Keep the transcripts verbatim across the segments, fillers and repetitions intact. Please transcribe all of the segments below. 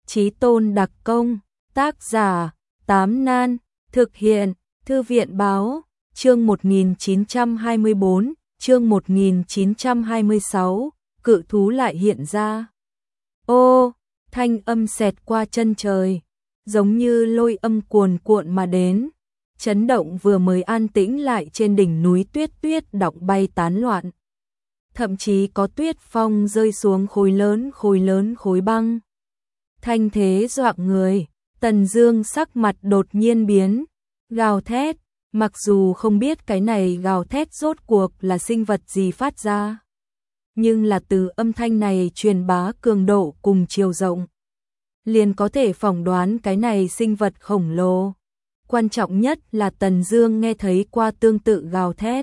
Chí Tôn đặc công, tác giả, Tám Nan, thực hiện, Thư viện báo, chương một nghìn chín trăm hai mươi bốn, chương một nghìn chín trăm hai mươi sáu, cự thú lại hiện ra. Ô, thanh âm xẹt qua chân trời, giống như lôi âm cuồn cuộn mà đến, chấn động vừa mới an tĩnh lại trên đỉnh núi tuyết tuyết đọng bay tán loạn. Thậm chí có tuyết phong rơi xuống khối lớn khối lớn khối băng. Thanh thế dọa người, Tần Dương sắc mặt đột nhiên biến, gào thét, mặc dù không biết cái này gào thét rốt cuộc là sinh vật gì phát ra, nhưng là từ âm thanh này truyền bá cường độ cùng chiều rộng, liền có thể phỏng đoán cái này sinh vật khổng lồ. Quan trọng nhất là Tần Dương nghe thấy qua tương tự gào thét.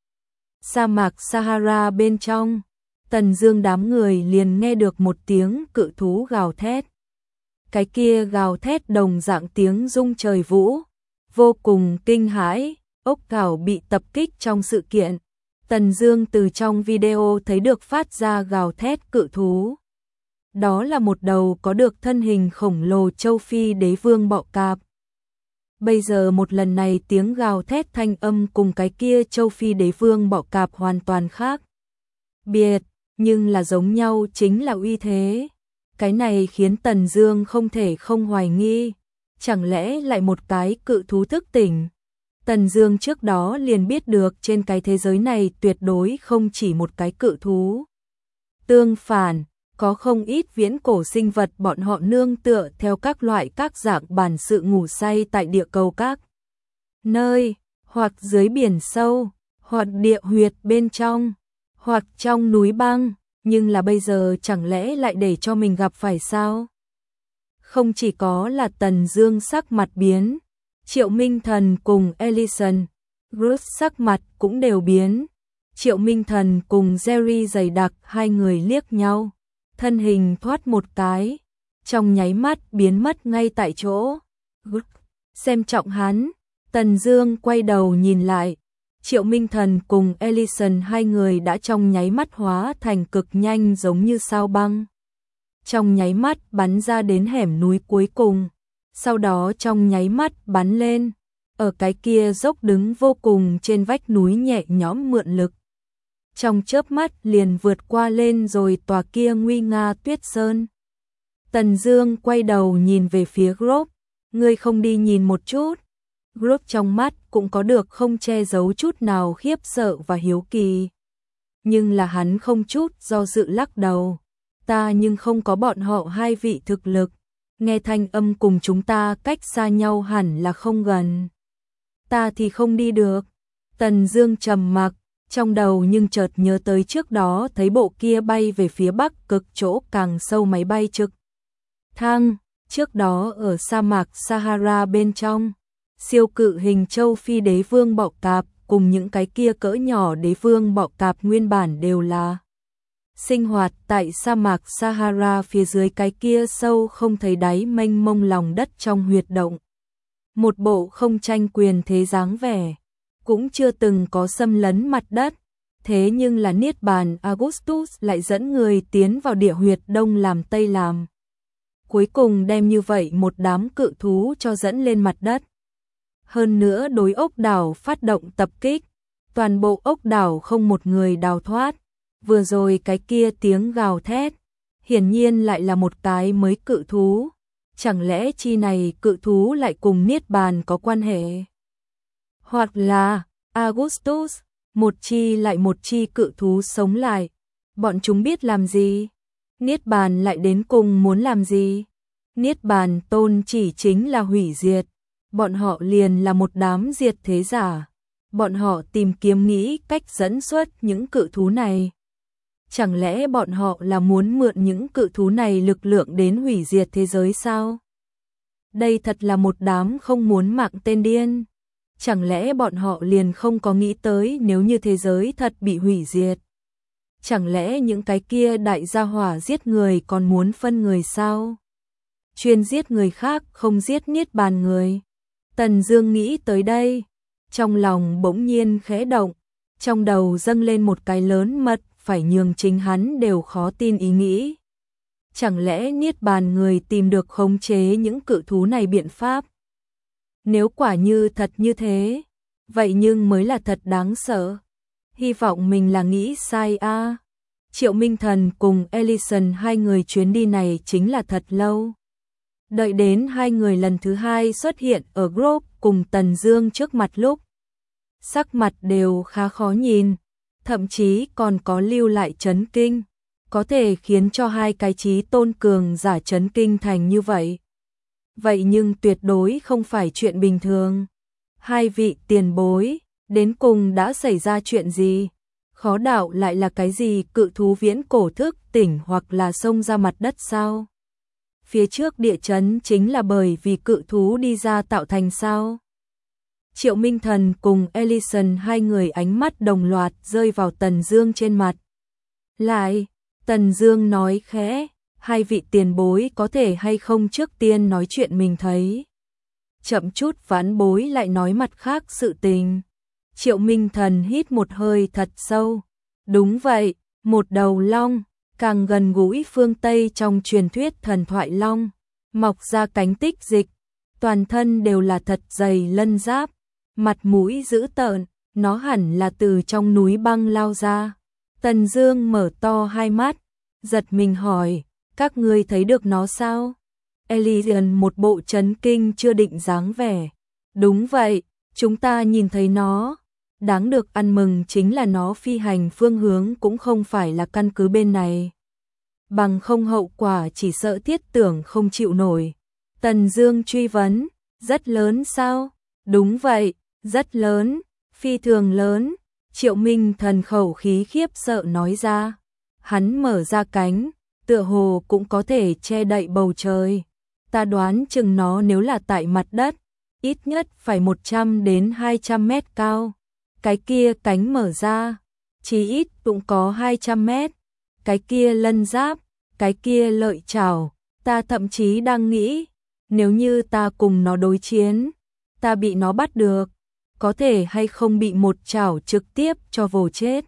Sa mạc Sahara bên trong, Tần Dương đám người liền nghe được một tiếng cự thú gào thét. Cái kia gào thét đồng dạng tiếng rung trời vũ, vô cùng kinh hãi, ốc đảo bị tập kích trong sự kiện. Tần Dương từ trong video thấy được phát ra gào thét cự thú. Đó là một đầu có được thân hình khổng lồ châu Phi đế vương bọ cạp. Bây giờ một lần này tiếng gào thét thanh âm cùng cái kia châu Phi đế vương bọ cạp hoàn toàn khác biệt, nhưng là giống nhau chính là uy thế. Cái này khiến Tần Dương không thể không hoài nghi, chẳng lẽ lại một cái cự thú thức tỉnh. Tần Dương trước đó liền biết được trên cái thế giới này tuyệt đối không chỉ một cái cự thú. Tương phản, có không ít viễn cổ sinh vật bọn họ nương tựa theo các loại các dạng bản sự ngủ say tại địa cầu các nơi, hoặc dưới biển sâu, hoặc địa huyệt bên trong, hoặc trong núi băng, nhưng là bây giờ chẳng lẽ lại để cho mình gặp phải sao? Không chỉ có là Tần Dương sắc mặt biến, Triệu Minh Thần cùng Ellison, Bruce sắc mặt cũng đều biến. Triệu Minh Thần cùng Jerry dày đặc hai người liếc nhau, thân hình thoát một cái, trong nháy mắt biến mất ngay tại chỗ. Xem trọng hắn, Tần Dương quay đầu nhìn lại, Triệu Minh Thần cùng Ellison hai người đã trong nháy mắt hóa thành cực nhanh giống như sao băng. Trong nháy mắt bắn ra đến hẻm núi cuối cùng, sau đó trong nháy mắt bắn lên, ở cái kia dốc đứng vô cùng trên vách núi nhẹ nhõm mượn lực. Trong chớp mắt liền vượt qua lên rồi tòa kia nguy nga tuyết sơn. Tần Dương quay đầu nhìn về phía Grove, ngươi không đi nhìn một chút? Grove trong mắt cũng có được không che giấu chút nào khiếp sợ và hiếu kỳ. Nhưng là hắn không chút do dự lắc đầu, ta nhưng không có bọn họ hai vị thực lực, nghe thanh âm cùng chúng ta cách xa nhau hẳn là không gần. Ta thì không đi được. Tần Dương trầm mặc, trong đầu nhưng chợt nhớ tới trước đó thấy bộ kia bay về phía bắc cực chỗ càng sâu máy bay trực thăng, trước đó ở sa mạc Sahara bên trong, siêu cự hình châu Phi đế vương bọ cạp cùng những cái kia cỡ nhỏ đế vương bọ cạp nguyên bản đều là sinh hoạt tại sa mạc Sahara phía dưới cái kia sâu không thấy đáy mênh mông lòng đất trong huyệt động. Một bộ không tranh quyền thế dáng vẻ, cũng chưa từng có xâm lấn mặt đất, thế nhưng là Niết Bàn Augustus lại dẫn người tiến vào địa huyệt đông làm tây làm. Cuối cùng đem như vậy một đám cự thú cho dẫn lên mặt đất. Hơn nữa đối ốc đảo phát động tập kích, toàn bộ ốc đảo không một người đào thoát. Vừa rồi cái kia tiếng gào thét, hiển nhiên lại là một cái mới cự thú. Chẳng lẽ chi này cự thú lại cùng Niết Bàn có quan hệ? Hoặc là Augustus, một chi lại một chi cự thú sống lại, bọn chúng biết làm gì? Niết Bàn lại đến cùng muốn làm gì? Niết Bàn tôn chỉ chính là hủy diệt, bọn họ liền là một đám diệt thế giả, bọn họ tìm kiếm nghĩ cách dẫn xuất những cự thú này. Chẳng lẽ bọn họ là muốn mượn những cự thú này lực lượng đến hủy diệt thế giới sao? Đây thật là một đám không muốn mạng tên điên. Chẳng lẽ bọn họ liền không có nghĩ tới nếu như thế giới thật bị hủy diệt? Chẳng lẽ những cái kia đại gia hỏa giết người còn muốn phân người sao? Chuyên giết người khác không giết Niết Bàn người. Tần Dương nghĩ tới đây, trong lòng bỗng nhiên khẽ động, trong đầu dâng lên một cái lớn mật phải nhường chính hắn đều khó tin ý nghĩ. Chẳng lẽ Niết Bàn người tìm được khống chế những cự thú này biện pháp? Nếu quả như thật như thế, vậy nhưng mới là thật đáng sợ. Hy vọng mình là nghĩ sai a. À. Triệu Minh Thần cùng Ellison hai người chuyến đi này chính là thật lâu. Đợi đến hai người lần thứ hai xuất hiện ở Grove cùng Tần Dương trước mặt lúc, sắc mặt đều khá khó nhìn, thậm chí còn có lưu lại chấn kinh, có thể khiến cho hai cái chí tôn cường giả chấn kinh thành như vậy. Vậy nhưng tuyệt đối không phải chuyện bình thường. Hai vị tiền bối, đến cùng đã xảy ra chuyện gì? Khó đạo lại là cái gì, cự thú viễn cổ thức tỉnh hoặc là xông ra mặt đất sao? Phía trước địa chấn chính là bởi vì cự thú đi ra tạo thành sao? Triệu Minh Thần cùng Ellison hai người ánh mắt đồng loạt rơi vào Tần Dương trên mặt. Lại, Tần Dương nói khẽ, hai vị tiền bối có thể hay không trước tiên nói chuyện mình thấy. Chậm chút vãn bối lại nói mặt khác sự tình. Triệu Minh Thần hít một hơi thật sâu. Đúng vậy, một đầu long, càng gần gũi phương Tây trong truyền thuyết thần thoại long, mọc ra cánh tích dịch, toàn thân đều là thật dày lân giáp, mặt mũi dữ tợn, nó hẳn là từ trong núi băng lao ra. Tần Dương mở to hai mắt, giật mình hỏi, các ngươi thấy được nó sao? Ellison một bộ chấn kinh chưa định dáng vẻ. Đúng vậy, chúng ta nhìn thấy nó. Đáng được ăn mừng chính là nó phi hành phương hướng cũng không phải là căn cứ bên này. Bằng không hậu quả chỉ sợ thiết tưởng không chịu nổi. Tần Dương truy vấn, rất lớn sao? Đúng vậy, rất lớn, phi thường lớn. Triệu Minh Thần khẩu khí khiếp sợ nói ra. Hắn mở ra cánh, tựa hồ cũng có thể che đậy bầu trời. Ta đoán chừng nó nếu là tại mặt đất, ít nhất phải một trăm đến hai trăm mét cao. Cái kia cánh mở ra, chỉ ít cũng có hai trăm mét. Cái kia lân giáp, cái kia lợi chảo, ta thậm chí đang nghĩ, nếu như ta cùng nó đối chiến, ta bị nó bắt được, có thể hay không bị một chảo trực tiếp cho vồ chết.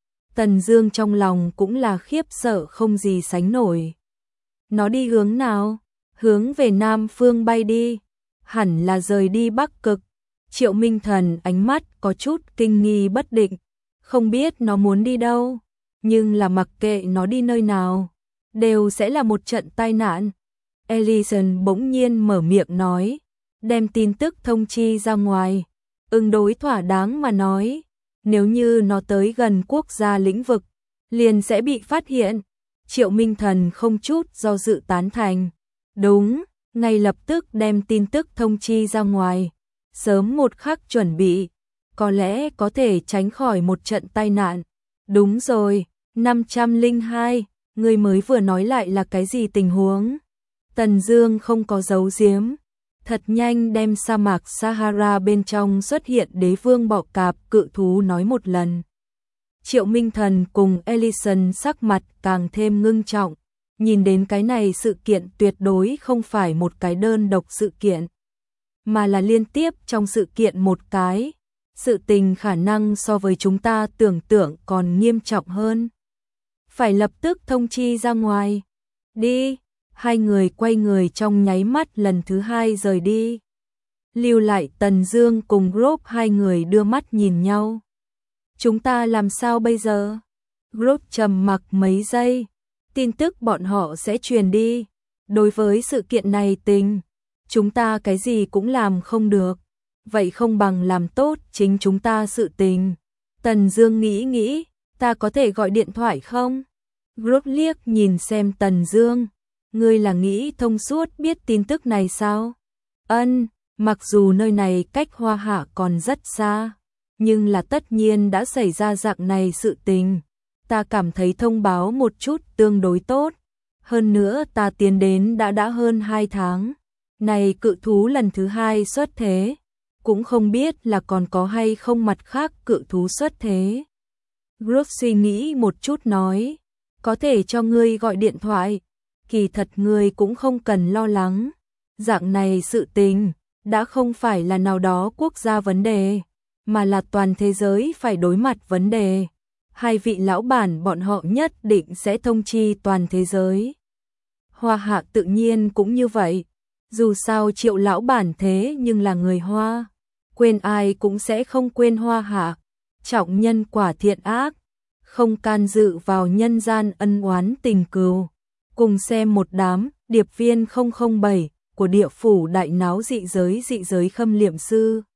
Tần Dương trong lòng cũng là khiếp sợ không gì sánh nổi. Nó đi hướng nào? Hướng về Nam phương bay đi, hẳn là rời đi Bắc Cực. Triệu Minh Thần ánh mắt có chút kinh nghi bất định, không biết nó muốn đi đâu, nhưng là mặc kệ nó đi nơi nào, đều sẽ là một trận tai nạn. Ellison bỗng nhiên mở miệng nói, đem tin tức thông chi ra ngoài, ứng đối thỏa đáng mà nói, nếu như nó tới gần quốc gia lĩnh vực, liền sẽ bị phát hiện. Triệu Minh Thần không chút do dự tán thành, đúng, ngay lập tức đem tin tức thông chi ra ngoài. Sớm một khắc chuẩn bị, có lẽ có thể tránh khỏi một trận tai nạn. Đúng rồi, năm trăm lẻ hai, người mới vừa nói lại là cái gì tình huống? Tần Dương không có giấu giếm, thật nhanh đem sa mạc Sahara bên trong xuất hiện đế vương bọ cạp cự thú nói một lần. Triệu Minh Thần cùng Ellison sắc mặt càng thêm ngưng trọng, nhìn đến cái này sự kiện tuyệt đối không phải một cái đơn độc sự kiện, mà là liên tiếp trong sự kiện một cái. Sự tình khả năng so với chúng ta tưởng tượng còn nghiêm trọng hơn. Phải lập tức thông chi ra ngoài. Đi, hai người quay người trong nháy mắt lần thứ hai rời đi. Lưu lại Tần Dương cùng Grove hai người đưa mắt nhìn nhau. Chúng ta làm sao bây giờ? Grove trầm mặc mấy giây. Tin tức bọn họ sẽ truyền đi. Đối với sự kiện này tình, chúng ta cái gì cũng làm không được. Vậy không bằng làm tốt chính chúng ta sự tình. Tần Dương nghĩ nghĩ, ta có thể gọi điện thoại không? Grove liếc nhìn xem Tần Dương. Ngươi là nghĩ thông suốt biết tin tức này sao? Ân, mặc dù nơi này cách Hoa Hạ còn rất xa, nhưng là tất nhiên đã xảy ra dạng này sự tình. Ta cảm thấy thông báo một chút tương đối tốt. Hơn nữa ta tiến đến đã đã hơn hai tháng. Này cự thú lần thứ hai xuất thế, cũng không biết là còn có hay không mặt khác cự thú xuất thế. Grove suy nghĩ một chút nói, có thể cho ngươi gọi điện thoại, kỳ thật ngươi cũng không cần lo lắng. Dạng này sự tình, đã không phải là nào đó quốc gia vấn đề, mà là toàn thế giới phải đối mặt vấn đề. Hai vị lão bản bọn họ nhất định sẽ thông chi toàn thế giới. Hoa Hạ tự nhiên cũng như vậy. Dù sao Triệu lão bản thế nhưng là người Hoa, quên ai cũng sẽ không quên Hoa Hạ. Trọng nhân quả thiện ác, không can dự vào nhân gian ân oán tình cừu. Cùng xem một đám điệp viên không không bảy của địa phủ đại náo dị giới dị giới Khâm Liệm Sư.